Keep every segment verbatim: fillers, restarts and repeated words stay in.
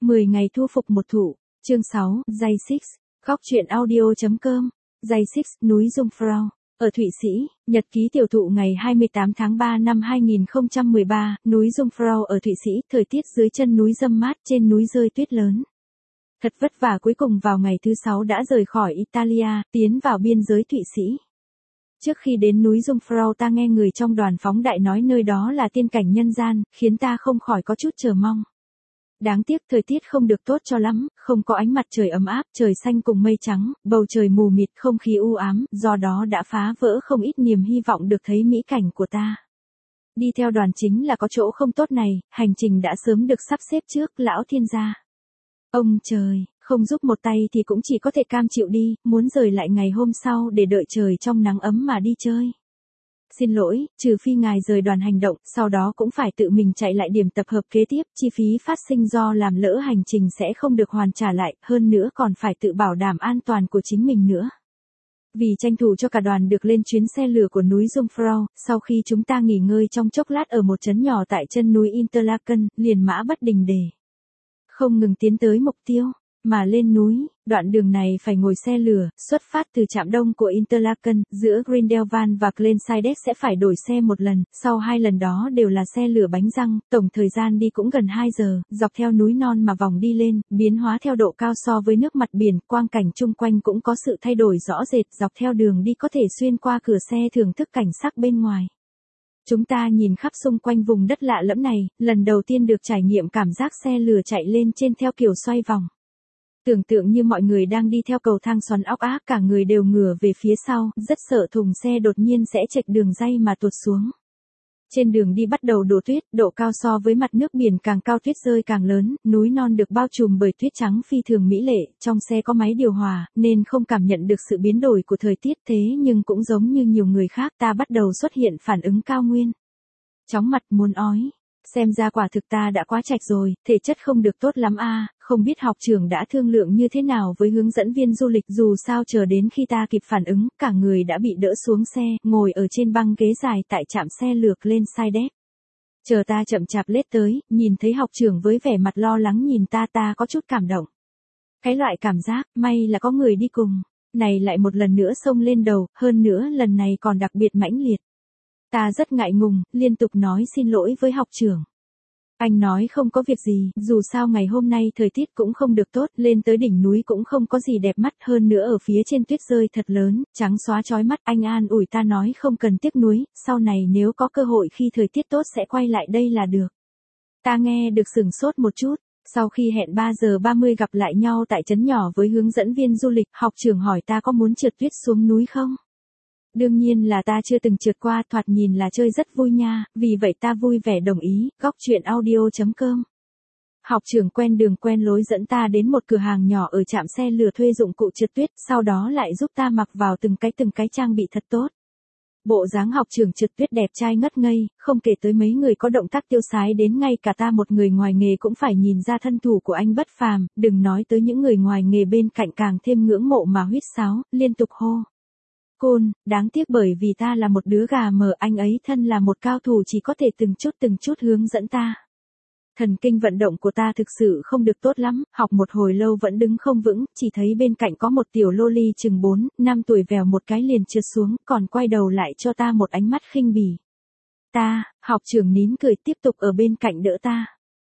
mười ngày thu phục một thụ, chương sáu, Day sáu, góc truyện audio.com, Day sáu, núi Jungfrau, ở Thụy Sĩ, nhật ký tiểu thụ ngày hai mươi tám tháng ba năm hai nghìn không trăm mười ba, núi Jungfrau ở Thụy Sĩ, thời tiết dưới chân núi râm mát, trên núi rơi tuyết lớn. Thật vất vả cuối cùng vào ngày thứ sáu đã rời khỏi Italia, tiến vào biên giới Thụy Sĩ. Trước khi đến núi Jungfrau ta nghe người trong đoàn phóng đại nói nơi đó là tiên cảnh nhân gian, khiến ta không khỏi có chút chờ mong. Đáng tiếc thời tiết không được tốt cho lắm, không có ánh mặt trời ấm áp, trời xanh cùng mây trắng, bầu trời mù mịt, không khí u ám, do đó đã phá vỡ không ít niềm hy vọng được thấy mỹ cảnh của ta. Đi theo đoàn chính là có chỗ không tốt này, hành trình đã sớm được sắp xếp trước, lão thiên gia. Ông trời, không giúp một tay thì cũng chỉ có thể cam chịu đi, muốn rời lại ngày hôm sau để đợi trời trong nắng ấm mà đi chơi. Xin lỗi, trừ phi ngài rời đoàn hành động, sau đó cũng phải tự mình chạy lại điểm tập hợp kế tiếp, chi phí phát sinh do làm lỡ hành trình sẽ không được hoàn trả lại, hơn nữa còn phải tự bảo đảm an toàn của chính mình nữa. Vì tranh thủ cho cả đoàn được lên chuyến xe lửa của núi Jungfrau, sau khi chúng ta nghỉ ngơi trong chốc lát ở một trấn nhỏ tại chân núi Interlaken, liền mã bất đình đề. Không ngừng tiến tới mục tiêu, mà lên núi, đoạn đường này phải ngồi xe lửa, xuất phát từ trạm đông của Interlaken, giữa Grindelwald và Glensidet sẽ phải đổi xe một lần, sau hai lần đó đều là xe lửa bánh răng, tổng thời gian đi cũng gần hai giờ, dọc theo núi non mà vòng đi lên, biến hóa theo độ cao so với nước mặt biển, quang cảnh chung quanh cũng có sự thay đổi rõ rệt, dọc theo đường đi có thể xuyên qua cửa xe thưởng thức cảnh sắc bên ngoài. Chúng ta nhìn khắp xung quanh vùng đất lạ lẫm này, lần đầu tiên được trải nghiệm cảm giác xe lửa chạy lên trên theo kiểu xoay vòng. Tưởng tượng như mọi người đang đi theo cầu thang xoắn ốc ác, cả người đều ngửa về phía sau, rất sợ thùng xe đột nhiên sẽ chệch đường ray mà tuột xuống. Trên đường đi bắt đầu đổ tuyết, độ cao so với mặt nước biển càng cao tuyết rơi càng lớn, núi non được bao trùm bởi tuyết trắng phi thường mỹ lệ, trong xe có máy điều hòa, nên không cảm nhận được sự biến đổi của thời tiết thế nhưng cũng giống như nhiều người khác ta bắt đầu xuất hiện phản ứng cao nguyên. Chóng mặt muốn ói. Xem ra quả thực ta đã quá chạch rồi, thể chất không được tốt lắm a, à, không biết học trưởng đã thương lượng như thế nào với hướng dẫn viên du lịch, dù sao chờ đến khi ta kịp phản ứng, cả người đã bị đỡ xuống xe, ngồi ở trên băng ghế dài tại trạm xe lược Glensidet. Chờ ta chậm chạp lết tới, nhìn thấy học trưởng với vẻ mặt lo lắng nhìn ta ta có chút cảm động. Cái loại cảm giác, may là có người đi cùng, này lại một lần nữa xông lên đầu, hơn nữa lần này còn đặc biệt mãnh liệt. Ta rất ngại ngùng, liên tục nói xin lỗi với học trưởng. Anh nói không có việc gì, dù sao ngày hôm nay thời tiết cũng không được tốt, lên tới đỉnh núi cũng không có gì đẹp mắt, hơn nữa ở phía trên tuyết rơi thật lớn, trắng xóa chói mắt. Anh an ủi ta nói không cần tiếc nuối, sau này nếu có cơ hội khi thời tiết tốt sẽ quay lại đây là được. Ta nghe được sửng sốt một chút, sau khi hẹn ba giờ ba mươi gặp lại nhau tại trấn nhỏ với hướng dẫn viên du lịch, học trưởng hỏi ta có muốn trượt tuyết xuống núi không? Đương nhiên là ta chưa từng trượt qua, thoạt nhìn là chơi rất vui nha, vì vậy ta vui vẻ đồng ý, góc truyện audio.com. Học trưởng quen đường quen lối dẫn ta đến một cửa hàng nhỏ ở trạm xe lửa thuê dụng cụ trượt tuyết, sau đó lại giúp ta mặc vào từng cái từng cái trang bị thật tốt. Bộ dáng học trưởng trượt tuyết đẹp trai ngất ngây, không kể tới mấy người có động tác tiêu sái đến ngay cả ta một người ngoài nghề cũng phải nhìn ra thân thủ của anh bất phàm, đừng nói tới những người ngoài nghề bên cạnh càng thêm ngưỡng mộ mà huýt sáo, liên tục hô. Côn, đáng tiếc bởi vì ta là một đứa gà mờ, anh ấy thân là một cao thủ chỉ có thể từng chút từng chút hướng dẫn ta. Thần kinh vận động của ta thực sự không được tốt lắm, học một hồi lâu vẫn đứng không vững, chỉ thấy bên cạnh có một tiểu lô ly chừng bốn, năm tuổi vèo một cái liền trượt xuống, còn quay đầu lại cho ta một ánh mắt khinh bỉ. Ta, học trưởng nín cười tiếp tục ở bên cạnh đỡ ta.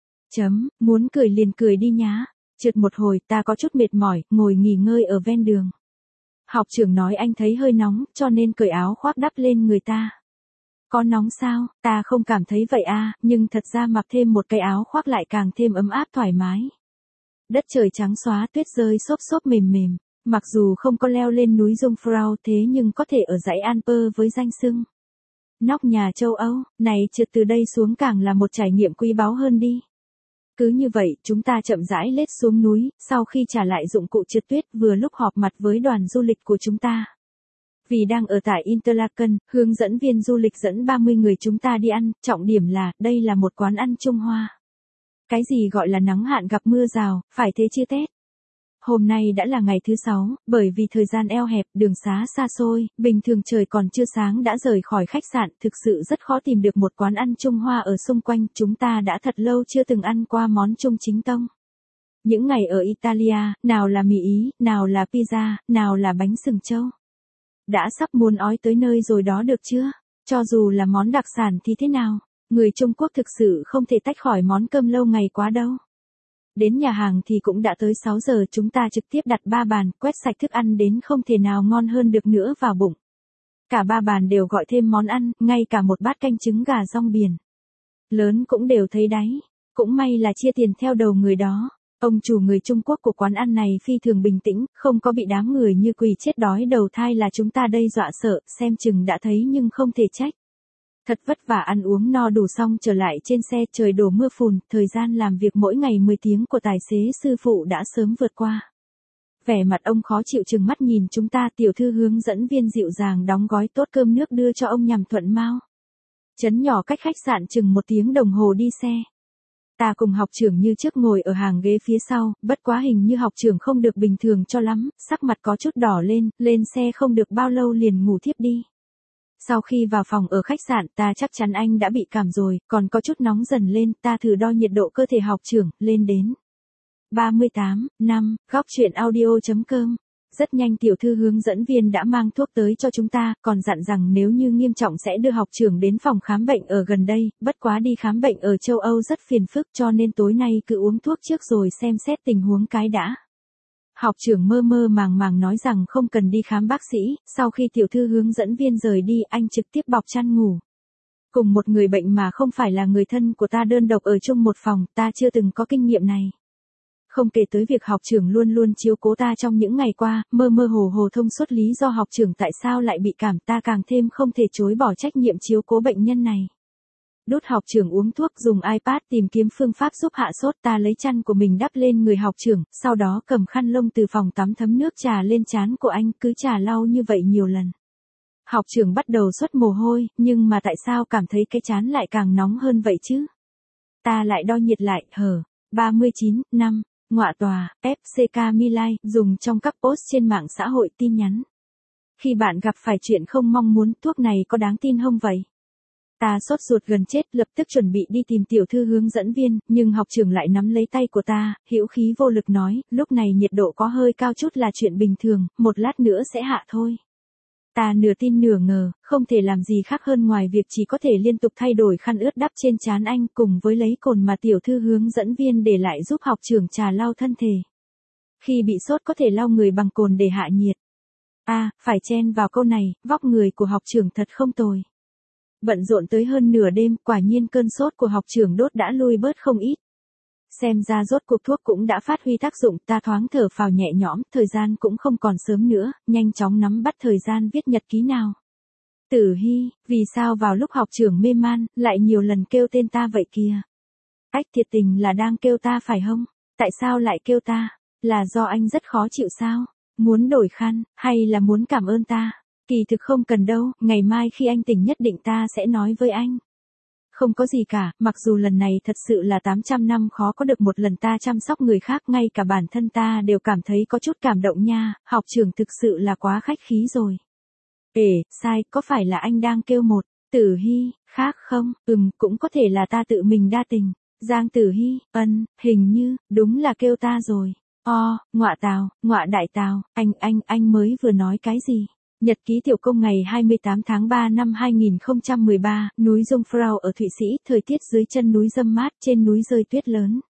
Chấm, muốn cười liền cười đi nhá. Trượt một hồi ta có chút mệt mỏi, ngồi nghỉ ngơi ở ven đường. Học trưởng nói anh thấy hơi nóng, cho nên cởi áo khoác đắp lên người ta. Có nóng sao, ta không cảm thấy vậy à, nhưng thật ra mặc thêm một cái áo khoác lại càng thêm ấm áp thoải mái. Đất trời trắng xóa, tuyết rơi xốp xốp mềm mềm, mặc dù không có leo lên núi Jungfrau thế nhưng có thể ở dãy Alper với danh xưng nóc nhà châu Âu, này trượt từ đây xuống càng là một trải nghiệm quý báu hơn đi. Cứ như vậy, chúng ta chậm rãi lết xuống núi, sau khi trả lại dụng cụ trượt tuyết vừa lúc họp mặt với đoàn du lịch của chúng ta. Vì đang ở tại Interlaken, hướng dẫn viên du lịch dẫn ba mươi người chúng ta đi ăn, trọng điểm là, đây là một quán ăn Trung Hoa. Cái gì gọi là nắng hạn gặp mưa rào, phải thế chưa Tết? Hôm nay đã là ngày thứ sáu, bởi vì thời gian eo hẹp, đường xá xa xôi, bình thường trời còn chưa sáng đã rời khỏi khách sạn, thực sự rất khó tìm được một quán ăn Trung Hoa ở xung quanh, chúng ta đã thật lâu chưa từng ăn qua món Trung chính tông. Những ngày ở Italia, nào là mì Ý, nào là pizza, nào là bánh sừng trâu. Đã sắp muốn ói tới nơi rồi đó được chưa? Cho dù là món đặc sản thì thế nào? Người Trung Quốc thực sự không thể tách khỏi món cơm lâu ngày quá đâu. Đến nhà hàng thì cũng đã tới sáu giờ, chúng ta trực tiếp đặt ba bàn, quét sạch thức ăn đến không thể nào ngon hơn được nữa vào bụng. Cả ba bàn đều gọi thêm món ăn, ngay cả một bát canh trứng gà rong biển. Lớn cũng đều thấy đáy. Cũng may là chia tiền theo đầu người đó. Ông chủ người Trung Quốc của quán ăn này phi thường bình tĩnh, không có bị đám người như quỳ chết đói đầu thai là chúng ta đây dọa sợ, xem chừng đã thấy nhưng không thể trách. Thật vất vả ăn uống no đủ xong trở lại trên xe, trời đổ mưa phùn, thời gian làm việc mỗi ngày mười tiếng của tài xế sư phụ đã sớm vượt qua. Vẻ mặt ông khó chịu chừng mắt nhìn chúng ta, tiểu thư hướng dẫn viên dịu dàng đóng gói tốt cơm nước đưa cho ông nhằm thuận mau. Trấn nhỏ cách khách sạn chừng một tiếng đồng hồ đi xe. Ta cùng học trưởng như trước ngồi ở hàng ghế phía sau, bất quá hình như học trưởng không được bình thường cho lắm, sắc mặt có chút đỏ lên, lên xe không được bao lâu liền ngủ thiếp đi. Sau khi vào phòng ở khách sạn, ta chắc chắn anh đã bị cảm rồi, còn có chút nóng dần lên, ta thử đo nhiệt độ cơ thể học trưởng, lên đến ba mươi tám, năm, góc truyện audio chấm com. Rất nhanh tiểu thư hướng dẫn viên đã mang thuốc tới cho chúng ta, còn dặn rằng nếu như nghiêm trọng sẽ đưa học trưởng đến phòng khám bệnh ở gần đây, bất quá đi khám bệnh ở châu Âu rất phiền phức cho nên tối nay cứ uống thuốc trước rồi xem xét tình huống cái đã. Học trưởng mơ mơ màng màng nói rằng không cần đi khám bác sĩ, sau khi tiểu thư hướng dẫn viên rời đi anh trực tiếp bọc chăn ngủ. Cùng một người bệnh mà không phải là người thân của ta đơn độc ở chung một phòng, ta chưa từng có kinh nghiệm này. Không kể tới việc học trưởng luôn luôn chiếu cố ta trong những ngày qua, mơ mơ hồ hồ thông suốt lý do học trưởng tại sao lại bị cảm, ta càng thêm không thể chối bỏ trách nhiệm chiếu cố bệnh nhân này. Đút học trưởng uống thuốc, dùng iPad tìm kiếm phương pháp giúp hạ sốt, ta lấy chăn của mình đắp lên người học trưởng, sau đó cầm khăn lông từ phòng tắm thấm nước trà lên trán của anh, cứ trà lau như vậy nhiều lần. Học trưởng bắt đầu xuất mồ hôi, nhưng mà tại sao cảm thấy cái trán lại càng nóng hơn vậy chứ? Ta lại đo nhiệt lại, hở, ba mươi chín, năm. Ngọa tòa, ép xê ca Milai, dùng trong các post trên mạng xã hội tin nhắn. Khi bạn gặp phải chuyện không mong muốn, thuốc này có đáng tin không vậy? Ta sốt ruột gần chết, lập tức chuẩn bị đi tìm tiểu thư hướng dẫn viên, nhưng học trưởng lại nắm lấy tay của ta, hữu khí vô lực nói, lúc này nhiệt độ có hơi cao chút là chuyện bình thường, một lát nữa sẽ hạ thôi. Ta nửa tin nửa ngờ, không thể làm gì khác hơn ngoài việc chỉ có thể liên tục thay đổi khăn ướt đắp trên trán anh cùng với lấy cồn mà tiểu thư hướng dẫn viên để lại giúp học trưởng trà lau thân thể. Khi bị sốt có thể lau người bằng cồn để hạ nhiệt. À, phải chen vào câu này, vóc người của học trưởng thật không tồi. Bận rộn tới hơn nửa đêm, quả nhiên cơn sốt của học trưởng đốt đã lui bớt không ít. Xem ra rốt cuộc thuốc cũng đã phát huy tác dụng, ta thoáng thở phào nhẹ nhõm, thời gian cũng không còn sớm nữa, nhanh chóng nắm bắt thời gian viết nhật ký nào. Tử Hy, vì sao vào lúc học trưởng mê man, lại nhiều lần kêu tên ta vậy kìa? Ách, thiệt tình là đang kêu ta phải không? Tại sao lại kêu ta? Là do anh rất khó chịu sao? Muốn đổi khăn, hay là muốn cảm ơn ta? Kỳ thực không cần đâu, ngày mai khi anh tỉnh nhất định ta sẽ nói với anh. Không có gì cả, mặc dù lần này thật sự là tám trăm năm khó có được một lần ta chăm sóc người khác, ngay cả bản thân ta đều cảm thấy có chút cảm động nha, học trưởng thực sự là quá khách khí rồi. Ê, sai, có phải là anh đang kêu một, Tử Hy, khác không, ừm, cũng có thể là ta tự mình đa tình. Giang Tử Hy, ân, hình như, đúng là kêu ta rồi. O, ngọa tào, ngọa đại tào, anh, anh, anh mới vừa nói cái gì? Nhật ký tiểu công ngày hai mươi tám tháng ba năm hai nghìn không trăm mười ba, núi Jungfrau ở Thụy Sĩ, thời tiết dưới chân núi râm mát, trên núi rơi tuyết lớn.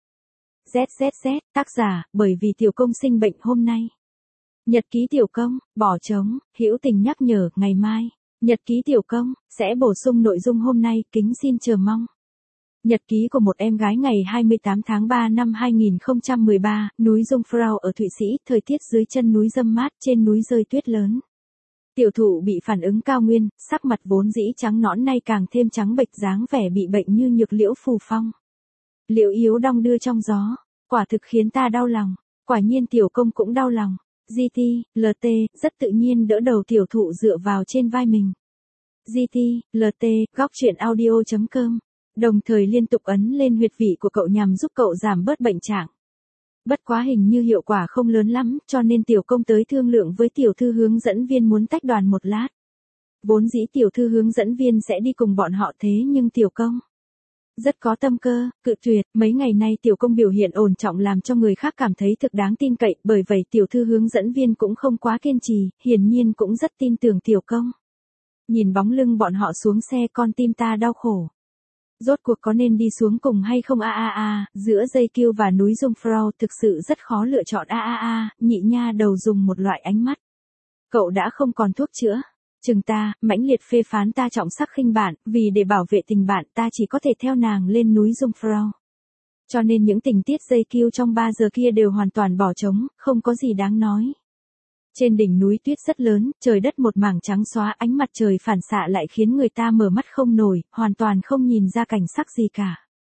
Z Z Z, tác giả, bởi vì tiểu công sinh bệnh hôm nay. Nhật ký tiểu công, bỏ trống, hữu tình nhắc nhở, ngày mai. Nhật ký tiểu công, sẽ bổ sung nội dung hôm nay, kính xin chờ mong. Nhật ký của một em gái ngày hai mươi tám tháng ba năm hai nghìn không trăm mười ba, núi Jungfrau ở Thụy Sĩ, thời tiết dưới chân núi râm mát, trên núi rơi tuyết lớn. Tiểu thụ bị phản ứng cao nguyên, sắc mặt vốn dĩ trắng nõn nay càng thêm trắng bệch, dáng vẻ bị bệnh như nhược liễu phù phong. Liễu yếu đong đưa trong gió, quả thực khiến ta đau lòng, quả nhiên tiểu công cũng đau lòng. giê tê, lờ tê, rất tự nhiên đỡ đầu tiểu thụ dựa vào trên vai mình. giê tê, lờ tê, góc truyện audio chấm com, đồng thời liên tục ấn lên huyệt vị của cậu nhằm giúp cậu giảm bớt bệnh trạng. Bất quá hình như hiệu quả không lớn lắm, cho nên tiểu công tới thương lượng với tiểu thư hướng dẫn viên muốn tách đoàn một lát. Vốn dĩ tiểu thư hướng dẫn viên sẽ đi cùng bọn họ thế nhưng tiểu công rất có tâm cơ, cự tuyệt, mấy ngày nay tiểu công biểu hiện ổn trọng làm cho người khác cảm thấy thực đáng tin cậy, bởi vậy tiểu thư hướng dẫn viên cũng không quá kiên trì, hiển nhiên cũng rất tin tưởng tiểu công. Nhìn bóng lưng bọn họ xuống xe con tim ta đau khổ. Rốt cuộc có nên đi xuống cùng hay không a a a, giữa dây kiêu và núi Jungfrau thực sự rất khó lựa chọn a a a, nhị nha đầu dùng một loại ánh mắt. Cậu đã không còn thuốc chữa. Chừng ta, mãnh liệt phê phán ta trọng sắc khinh bạn, vì để bảo vệ tình bạn ta chỉ có thể theo nàng lên núi Jungfrau. Cho nên những tình tiết dây kiêu trong ba giờ kia đều hoàn toàn bỏ trống, không có gì đáng nói. Trên đỉnh núi tuyết rất lớn, trời đất một mảng trắng xóa, ánh mặt trời phản xạ lại khiến người ta mở mắt không nổi, hoàn toàn không nhìn ra cảnh sắc gì cả.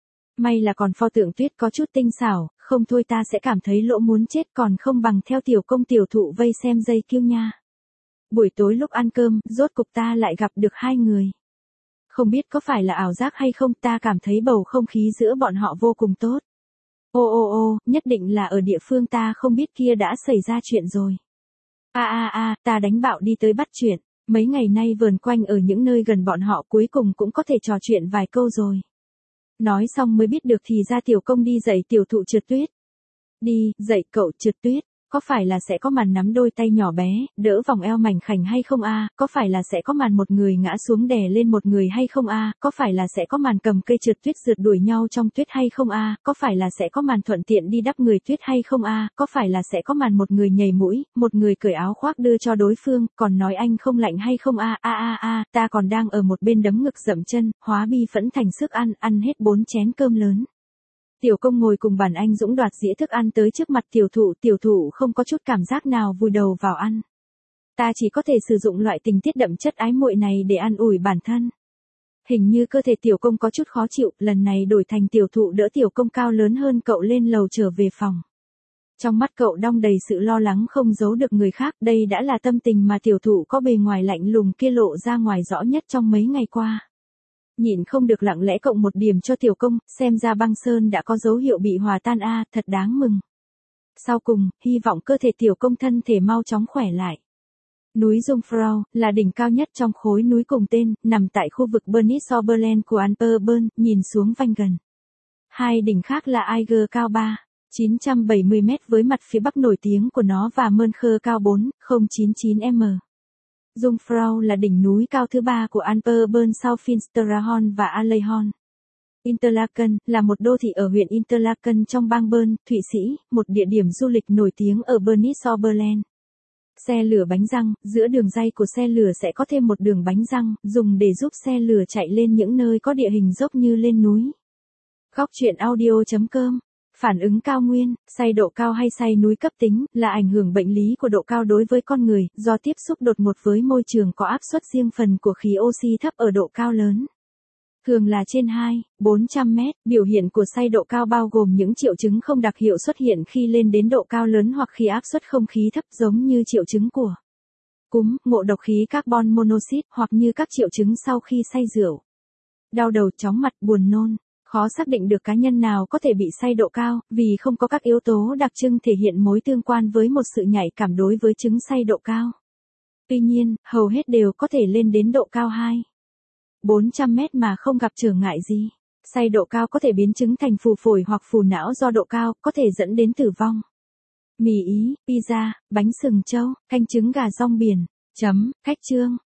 May là còn pho tượng tuyết có chút tinh xảo, không thôi ta sẽ cảm thấy lỗ muốn chết, còn không bằng theo tiểu công tiểu thụ vây xem dây kiêu nha. Buổi tối lúc ăn cơm, rốt cục ta lại gặp được hai người. Không biết có phải là ảo giác hay không, ta cảm thấy bầu không khí giữa bọn họ vô cùng tốt. Ô ô ô, nhất định là ở địa phương ta không biết kia đã xảy ra chuyện rồi. A a a, ta đánh bạo đi tới bắt chuyện, mấy ngày nay vờn quanh ở những nơi gần bọn họ cuối cùng cũng có thể trò chuyện vài câu rồi. Nói xong mới biết được thì ra tiểu công đi dạy tiểu thụ trượt tuyết. Đi, dạy cậu trượt tuyết. Có phải là sẽ có màn nắm đôi tay nhỏ bé, đỡ vòng eo mảnh khảnh hay không a? Có phải là sẽ có màn một người ngã xuống đè lên một người hay không a? Có phải là sẽ có màn cầm cây trượt tuyết rượt đuổi nhau trong tuyết hay không a? Có phải là sẽ có màn thuận tiện đi đắp người tuyết hay không a? Có phải là sẽ có màn một người nhảy mũi, một người cởi áo khoác đưa cho đối phương, còn nói anh không lạnh hay không a? A a a, ta còn đang ở một bên đấm ngực dậm chân, hóa bi phẫn thành sức ăn, ăn hết bốn chén cơm lớn. Tiểu công ngồi cùng bàn anh Dũng đoạt dĩa thức ăn tới trước mặt tiểu thụ, tiểu thụ không có chút cảm giác nào vùi đầu vào ăn. Ta chỉ có thể sử dụng loại tình tiết đậm chất ái muội này để an ủi bản thân. Hình như cơ thể tiểu công có chút khó chịu, lần này đổi thành tiểu thụ đỡ tiểu công cao lớn hơn cậu lên lầu trở về phòng. Trong mắt cậu đong đầy sự lo lắng không giấu được người khác, đây đã là tâm tình mà tiểu thụ có bề ngoài lạnh lùng kia lộ ra ngoài rõ nhất trong mấy ngày qua. Nhịn không được lặng lẽ cộng một điểm cho tiểu công, xem ra băng sơn đã có dấu hiệu bị hòa tan a, thật đáng mừng. Sau cùng, hy vọng cơ thể tiểu công thân thể mau chóng khỏe lại. Núi Jungfrau là đỉnh cao nhất trong khối núi cùng tên, nằm tại khu vực Bernice Oberland của Alpenberg, nhìn xuống vanh gần. Hai đỉnh khác là Eiger cao ba nghìn chín trăm bảy mươi mét với mặt phía bắc nổi tiếng của nó và Möncher cao bốn nghìn không trăm chín mươi chín mét. Jungfrau là đỉnh núi cao thứ ba của Alpenberg sau Finsterhorn và Allerhorn. Interlaken là một đô thị ở huyện Interlaken trong bang Bern, Thụy Sĩ, một địa điểm du lịch nổi tiếng ở Bernice Oberland. Xe lửa bánh răng, giữa đường ray của xe lửa sẽ có thêm một đường bánh răng, dùng để giúp xe lửa chạy lên những nơi có địa hình dốc như lên núi. Góc truyện audio chấm com. Phản ứng cao nguyên, say độ cao hay say núi cấp tính, là ảnh hưởng bệnh lý của độ cao đối với con người, do tiếp xúc đột ngột với môi trường có áp suất riêng phần của khí oxy thấp ở độ cao lớn. Thường là trên hai nghìn bốn trăm mét, biểu hiện của say độ cao bao gồm những triệu chứng không đặc hiệu xuất hiện khi lên đến độ cao lớn hoặc khi áp suất không khí thấp, giống như triệu chứng của cúm, ngộ độc khí carbon monoxide, hoặc như các triệu chứng sau khi say rượu. Đau đầu, chóng mặt, buồn nôn. Khó xác định được cá nhân nào có thể bị say độ cao, vì không có các yếu tố đặc trưng thể hiện mối tương quan với một sự nhạy cảm đối với chứng say độ cao. Tuy nhiên, hầu hết đều có thể lên đến độ cao hai nghìn bốn trăm mét mà không gặp trở ngại gì. Say độ cao có thể biến chứng thành phù phổi hoặc phù não do độ cao, có thể dẫn đến tử vong. Mì Ý, pizza, bánh sừng trâu, canh trứng gà rong biển. Chấm, khách chương.